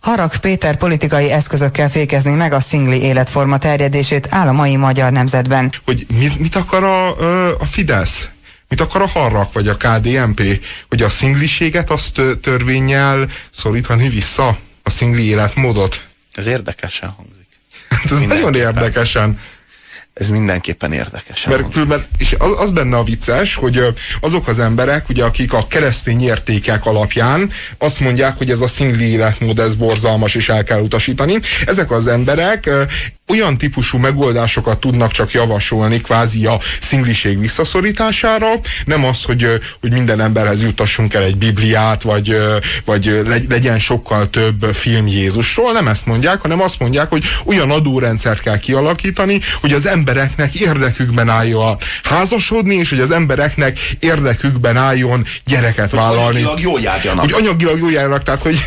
Harag Péter politikai eszközökkel fékezni meg a szingli életforma terjedését áll a mai Magyar Nemzetben. Hogy mit akar a Fidesz? Mit akar a Harag vagy a KDNP? Hogy a szingliséget azt törvénnyel szorítani vissza? A szingli életmódot? Ez érdekesen hangzik. Hát ez nagyon érdekesen. Ez mindenképpen érdekesen. Mert és az benne a vicces, hogy azok az emberek, ugye, akik a keresztény értékek alapján azt mondják, hogy ez a szingli életmód, ez borzalmas és el kell utasítani. Ezek az emberek olyan típusú megoldásokat tudnak csak javasolni kvázi a szingliség visszaszorítására, nem az, hogy minden emberhez jutassunk el egy Bibliát, vagy legyen sokkal több film Jézusról, nem ezt mondják, hanem azt mondják, hogy olyan adórendszert kell kialakítani, hogy az embereknek érdekükben álljon házasodni, és hogy az embereknek érdekükben álljon gyereket vállalni. Anyagilag jól járjanak. Hogy anyagilag jól járjanak, tehát hogy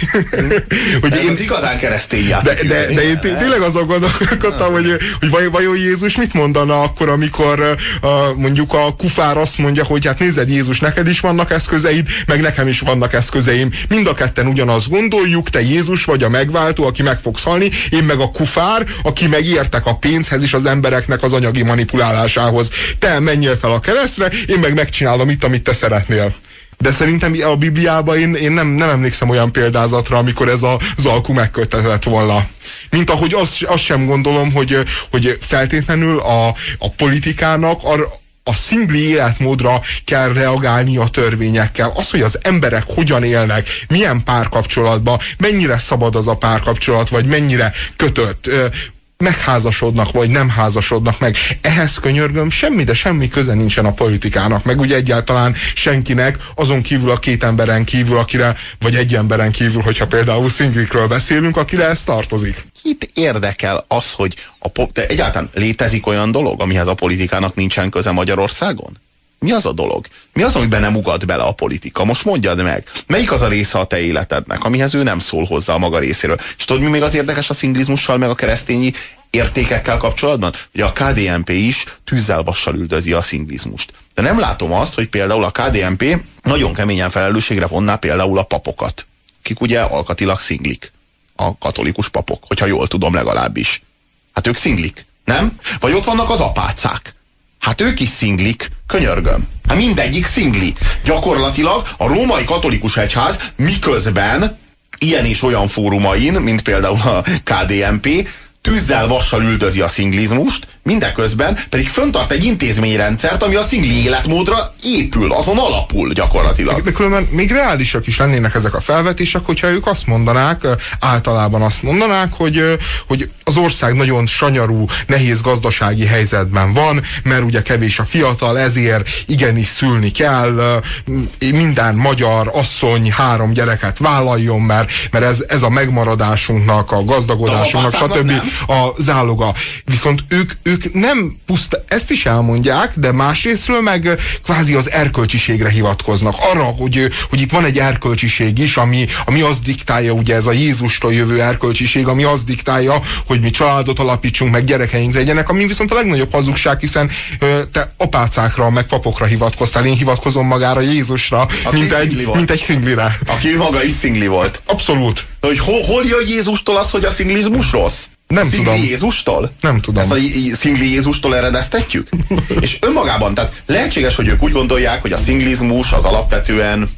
ez az igazán keresztény játék. De én tényleg azon gondolkodtam, hogy vajon Jézus mit mondana akkor, amikor mondjuk a kufár azt mondja, hogy hát nézed Jézus, neked is vannak eszközeid, meg nekem is vannak eszközeim. Mind a ketten ugyanazt gondoljuk, te Jézus vagy a megváltó, aki meg fogsz halni, én meg a kufár, aki megértek a pénzhez és az embereknek az anyagi manipulálásához. Te menjél fel a keresztre, én meg megcsinálom itt, amit te szeretnél. De szerintem a Bibliában én nem emlékszem olyan példázatra, amikor ez az alku megköttetett volna. Mint ahogy azt sem gondolom, hogy feltétlenül a politikának a szingli életmódra kell reagálni a törvényekkel. Az, hogy az emberek hogyan élnek, milyen párkapcsolatban, mennyire szabad az a párkapcsolat, vagy mennyire kötött, megházasodnak, vagy nem házasodnak meg. Ehhez, könyörgöm, semmi köze nincsen a politikának, meg ugye egyáltalán senkinek, azon kívül a két emberen kívül, akire, vagy egy emberen kívül, hogyha például szinglikről beszélünk, akire ez tartozik. Kit érdekel az, hogy de egyáltalán létezik olyan dolog, amihez a politikának nincsen köze Magyarországon? Mi az a dolog? Mi az, amiben nem ugat bele a politika? Most mondjad meg. Melyik az a része a te életednek, amihez ő nem szól hozzá a maga részéről? És tudod, mi még az érdekes a szinglizmussal, meg a keresztényi értékekkel kapcsolatban? Ugye a KDNP is tűzzel vassal üldözi a szinglizmust. De nem látom azt, hogy például a KDNP nagyon keményen felelősségre vonná például a papokat, akik ugye alkatilag szinglik. A katolikus papok, hogyha jól tudom legalábbis. Hát ők szinglik, nem? Vagy ott vannak az apácák. Hát ők is szinglik, könyörgöm. Hát mindegyik szingli. Gyakorlatilag a római katolikus egyház miközben ilyen és olyan fórumain, mint például a KDNP, tűzzel vassal üldözi a szinglizmust, mindeközben pedig föntart egy intézményrendszert, ami a szingli életmódra épül, azon alapul gyakorlatilag. De különben még reálisak is lennének ezek a felvetések, hogyha ők azt mondanák, általában azt mondanák, hogy az ország nagyon sanyarú, nehéz gazdasági helyzetben van, mert ugye kevés a fiatal, ezért igenis szülni kell, minden magyar asszony 3 gyereket vállaljon, mert ez a megmaradásunknak, a gazdagodásunknak, stb. A záloga. Viszont ők nem puszta, ezt is elmondják, de másrésztről meg kvázi az erkölcsiségre hivatkoznak. Arra, hogy itt van egy erkölcsiség is, ami azt diktálja, ugye ez a Jézustól jövő erkölcsiség, ami azt diktálja, hogy mi családot alapítsunk, meg gyerekeink legyenek, ami viszont a legnagyobb hazugság, hiszen te apácákra, meg papokra hivatkoztál, én hivatkozom magára Jézusra, mint egy szinglire. Aki maga is szingli volt. Abszolút. De hogy hol jön Jézustól az, hogy a szinglizmus rossz? Nem szingli tudom. Jézustól? Nem tudom. Ezt a szingli Jézustól eredeztetjük? És önmagában, tehát lehetséges, hogy ők úgy gondolják, hogy a szinglizmus az alapvetően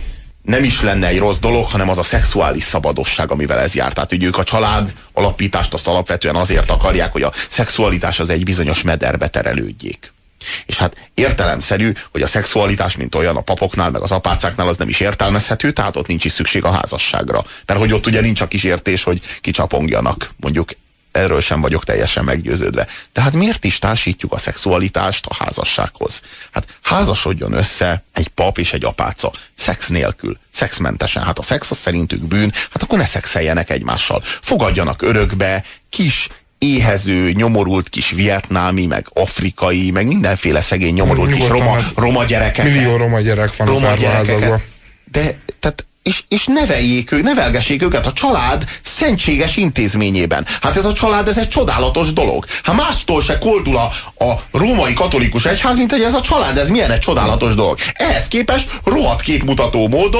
nem is lenne egy rossz dolog, hanem az a szexuális szabadosság, amivel ez jár. Tehát, hogy ők a család alapítást azt alapvetően azért akarják, hogy a szexualitás az egy bizonyos mederbe terelődjék. És hát értelemszerű, hogy a szexualitás, mint olyan a papoknál, meg az apácáknál az nem is értelmezhető, tehát ott nincs is szükség a házasságra. Mert hogy ott ugye nincs a kísértés, hogy kicsapongjanak, mondjuk erről sem vagyok teljesen meggyőződve. Tehát miért is társítjuk a szexualitást a házassághoz? Hát házasodjon össze egy pap és egy apáca, szex nélkül, szexmentesen. Hát a szex az szerintük bűn, hát akkor ne szexeljenek egymással. Fogadjanak örökbe, kis éhező, nyomorult kis vietnámi, meg afrikai, meg mindenféle szegény nyomorult kis roma gyerekeket. Millió roma gyerek van az árvaházakban. De, tehát, és nevelgessék őket a család szentséges intézményében. Hát ez a család, ez egy csodálatos dolog. Hát mástól se koldul a római katolikus egyház, mint hogy ez a család, ez milyen egy csodálatos dolog. Ehhez képest rohadt képmutató módon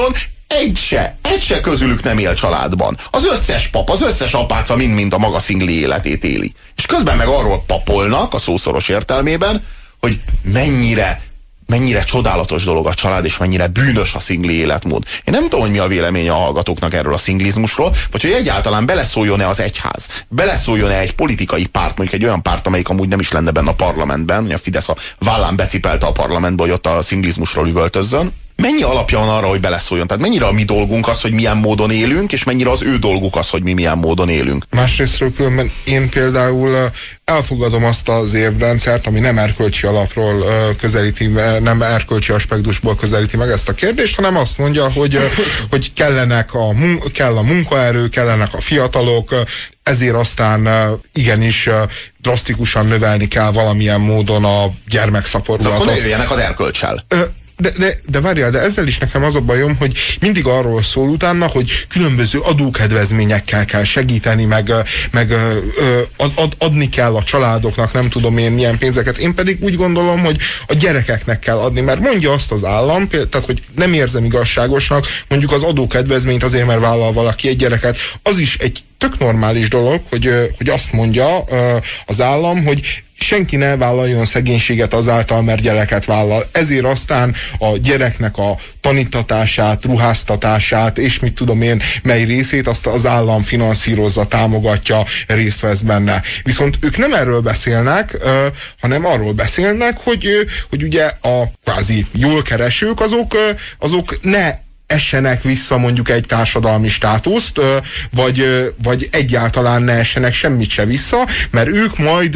egy se közülük nem él családban. Az összes pap, az összes apáca mind a maga szingli életét éli. És közben meg arról papolnak, a szószoros értelmében, hogy mennyire csodálatos dolog a család, és mennyire bűnös a szingli életmód. Én nem tudom, hogy mi a véleménye a hallgatóknak erről a szinglizmusról, vagy hogy egyáltalán beleszóljon-e az egyház, beleszóljon-e egy politikai párt, mondjuk egy olyan párt, amelyik amúgy nem is lenne benne a parlamentben, hogy a Fidesz a vállán becipelte a parlamentbe, hogy ott a szinglizmusról üvöltözzön. Mennyi alapja van arra, hogy beleszóljon? Tehát mennyire a mi dolgunk az, hogy milyen módon élünk, és mennyire az ő dolguk az, hogy mi milyen módon élünk? Másrésztről különben én például elfogadom azt az érvrendszert, ami nem erkölcsi alapról közelíti, nem erkölcsi aspektusból közelíti meg ezt a kérdést, hanem azt mondja, hogy kell a munkaerő, kellenek a fiatalok, ezért aztán igenis drasztikusan növelni kell valamilyen módon a gyermekszaporulatot. De akkor ne jöjjenek az erkölccsel. De várjál, de ezzel is nekem az a bajom, hogy mindig arról szól utána, hogy különböző adókedvezményekkel kell segíteni, meg adni kell a családoknak, nem tudom én milyen pénzeket. Én pedig úgy gondolom, hogy a gyerekeknek kell adni, mert mondja azt az állam, tehát hogy nem érzem igazságosnak, mondjuk az adókedvezményt azért, mert vállal valaki egy gyereket. Az is egy tök normális dolog, hogy azt mondja az állam, hogy senki ne vállaljon szegénységet azáltal, mert gyereket vállal. Ezért aztán a gyereknek a tanítatását, ruháztatását, és mit tudom én, mely részét azt az állam finanszírozza, támogatja, részt vesz benne. Viszont ők nem erről beszélnek, hanem arról beszélnek, hogy ugye a kvázi jól keresők, azok ne essenek vissza mondjuk egy társadalmi státuszt, vagy egyáltalán ne essenek semmit se vissza, mert ők majd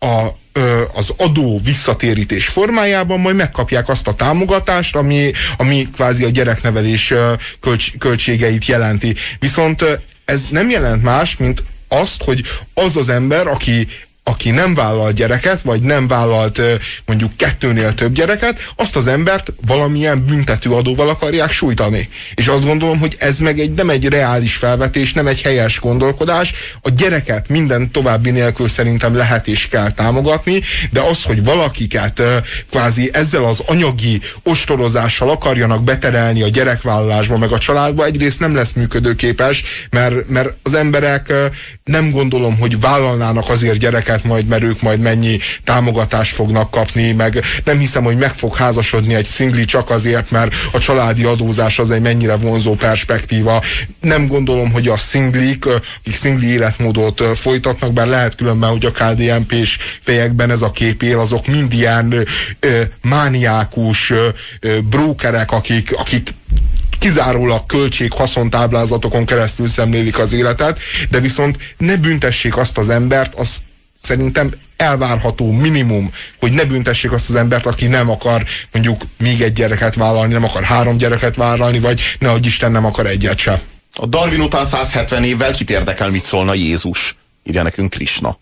az adó visszatérítés formájában majd megkapják azt a támogatást, ami kvázi a gyereknevelés költségeit jelenti. Viszont ez nem jelent más, mint azt, hogy az az ember, aki nem vállal gyereket, vagy nem vállalt mondjuk 2-nél több gyereket, azt az embert valamilyen büntetőadóval akarják sújtani. És azt gondolom, hogy ez meg nem egy reális felvetés, nem egy helyes gondolkodás. A gyereket minden további nélkül szerintem lehet és kell támogatni, de az, hogy valakiket kvázi ezzel az anyagi ostorozással akarjanak beterelni a gyerekvállalásba, meg a családba, egyrészt nem lesz működőképes, mert az emberek nem gondolom, hogy vállalnának azért gyereket, mert ők majd mennyi támogatást fognak kapni, meg nem hiszem, hogy meg fog házasodni egy szingli csak azért, mert a családi adózás az egy mennyire vonzó perspektíva. Nem gondolom, hogy a szinglik, akik szingli életmódot folytatnak, bár lehet különben, hogy a KDNP-s fejekben ez a kép él, azok mind ilyen mániákus brókerek, akik kizárólag költség-haszontáblázatokon keresztül szemlélik az életet, de viszont ne büntessék azt az embert, azt szerintem elvárható minimum, hogy ne büntessék azt az embert, aki nem akar mondjuk még egy gyereket vállalni, nem akar 3 gyereket vállalni, vagy nehogy Isten nem akar egyet sem. A Darwin után 170 évvel kit érdekel, mit szólna Jézus? Írja nekünk Krisna.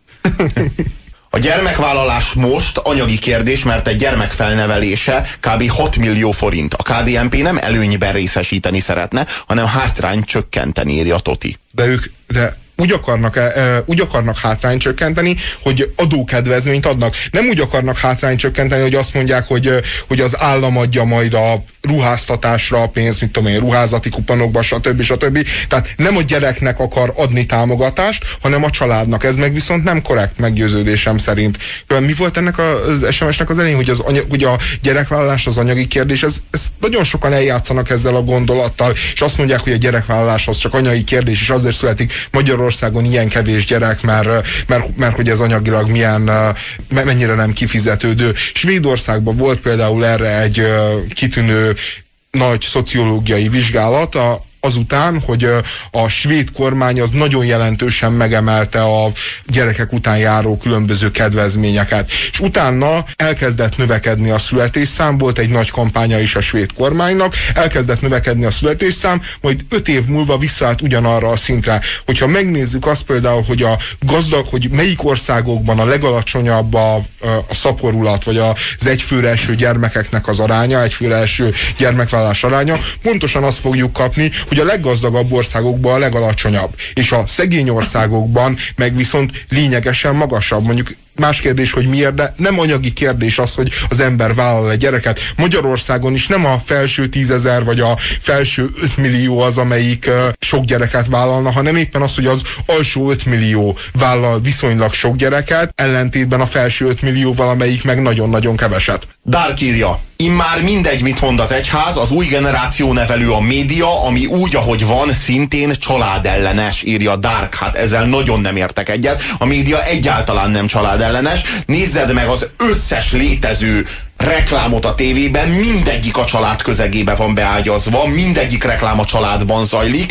A gyermekvállalás most anyagi kérdés, mert egy gyermek felnevelése kb. 6 millió forint. A KDNP nem előnyben részesíteni szeretne, hanem hátrányt csökkenteni, írja Toti. De úgy akarnak hátrányt csökkenteni, hogy adókedvezményt adnak. Nem úgy akarnak hátrányt csökkenteni, hogy azt mondják, hogy az állam adja majd a ruháztatásra a pénzt, mit tudom én, ruházati kuponokba, stb. Tehát nem a gyereknek akar adni támogatást, hanem a családnak. Ez meg viszont nem korrekt meggyőződésem szerint. Mi volt ennek az SMS-nek az elején, hogy a gyerekvállalás az anyagi kérdés? Ez nagyon sokan eljátszanak ezzel a gondolattal, és azt mondják, hogy a gyerekvállalás az csak anyagi kérdés, és azért születik Magyarországon ilyen kevés gyerek, mert hogy ez anyagilag mennyire nem kifizetődő. Svédországban volt például erre egy kitűnő nagy szociológiai vizsgálat, azután, hogy a svéd kormány az nagyon jelentősen megemelte a gyerekek után járó különböző kedvezményeket. És utána elkezdett növekedni a születésszám, volt egy nagy kampánya is a svéd kormánynak, elkezdett növekedni a születésszám, majd 5 év múlva visszaállt ugyanarra a szintre. Hogyha megnézzük azt például, hogy melyik országokban a legalacsonyabb a szaporulat, vagy az egyfőre eső gyermekeknek az aránya, egyfőre eső gyermekvállalás aránya, pontosan azt fogjuk kapni, hogy a leggazdagabb országokban a legalacsonyabb, és a szegény országokban meg viszont lényegesen magasabb. Mondjuk Más kérdés, hogy miért, de nem anyagi kérdés az, hogy az ember vállal egy gyereket. Magyarországon is nem a felső 10 000 vagy a felső 5 millió az, amelyik sok gyereket vállalna, hanem éppen az, hogy az alsó 5 millió vállal viszonylag sok gyereket, ellentétben a felső 5 millióval, amelyik meg nagyon-nagyon keveset. Dark írja: immár mindegy, mit mond az egyház, az új generáció nevelő a média, ami úgy, ahogy van, szintén családellenes, írja Dark. Hát ezzel nagyon nem értek egyet. A média egyáltalán nem családellenes. Nézzed meg az összes létező reklámot a tévében, mindegyik a család közegébe van beágyazva, mindegyik reklám a családban zajlik.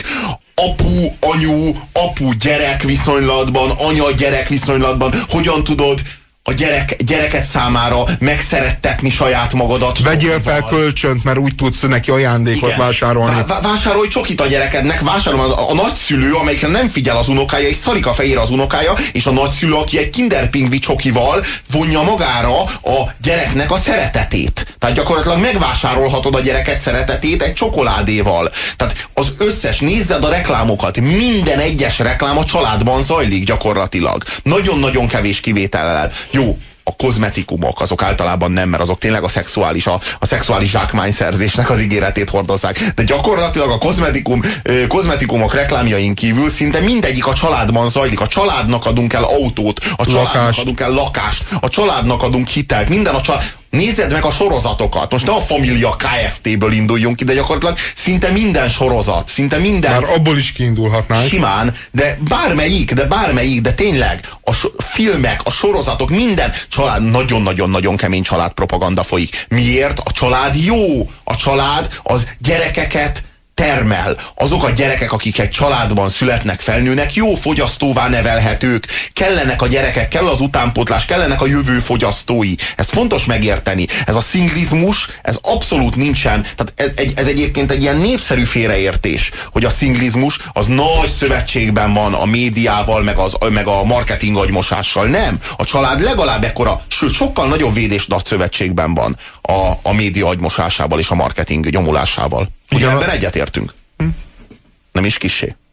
Apu-anyu, apu-gyerek viszonylatban, anya-gyerek viszonylatban. Hogyan tudod a gyereket számára megszerettetni saját magadat? Vegyél fel kölcsönt, mert úgy tudsz neki ajándékot vásárolni. Vásárolj csokit a gyerekednek, vásárolj a nagyszülő, amelyikre nem figyel az unokája, és szarik a fejére az unokája, és a nagyszülő, aki egy kinderpingvi csokival vonja magára a gyereknek a szeretetét. Tehát gyakorlatilag megvásárolhatod a gyereket szeretetét egy csokoládéval. Tehát az összes, nézzed a reklámokat, minden egyes reklám a családban zajlik gyakorlatilag. Nagyon-nagyon kevés kivétellel. Jó, a kozmetikumok, azok általában nem, mert azok tényleg a szexuális zsákmányszerzésnek az ígéretét hordozzák. De gyakorlatilag a kozmetikumok reklámjain kívül szinte mindegyik a családban zajlik. A családnak adunk el autót, a családnak adunk el lakást, a családnak adunk hitelt, minden a család. Nézzed meg a sorozatokat. Most ne a Família Kft-ből induljunk ki, de gyakorlatilag szinte minden sorozat, szinte minden... Már abból is kiindulhatnánk. Simán, de bármelyik, de tényleg a filmek, a sorozatok, minden család, nagyon-nagyon-nagyon kemény családpropaganda folyik. Miért? A család jó. A család az gyerekeket termel. Azok a gyerekek, akik egy családban születnek, felnőnek, jó fogyasztóvá nevelhetők. Kellenek a gyerekek, kell az utánpótlás, kellenek a jövő fogyasztói. Ez fontos megérteni. Ez a szinglizmus, ez abszolút nincsen. Tehát ez egyébként egy ilyen népszerű félreértés, hogy a szinglizmus az nagy szövetségben van a médiával, meg a marketing agymosással. Nem. A család legalább ekkora, sőt, sokkal nagyobb védés nagy szövetségben van a média agymosásával és a marketing nyomulásával. Ugye ebben egyetértünk? Nem is kissé.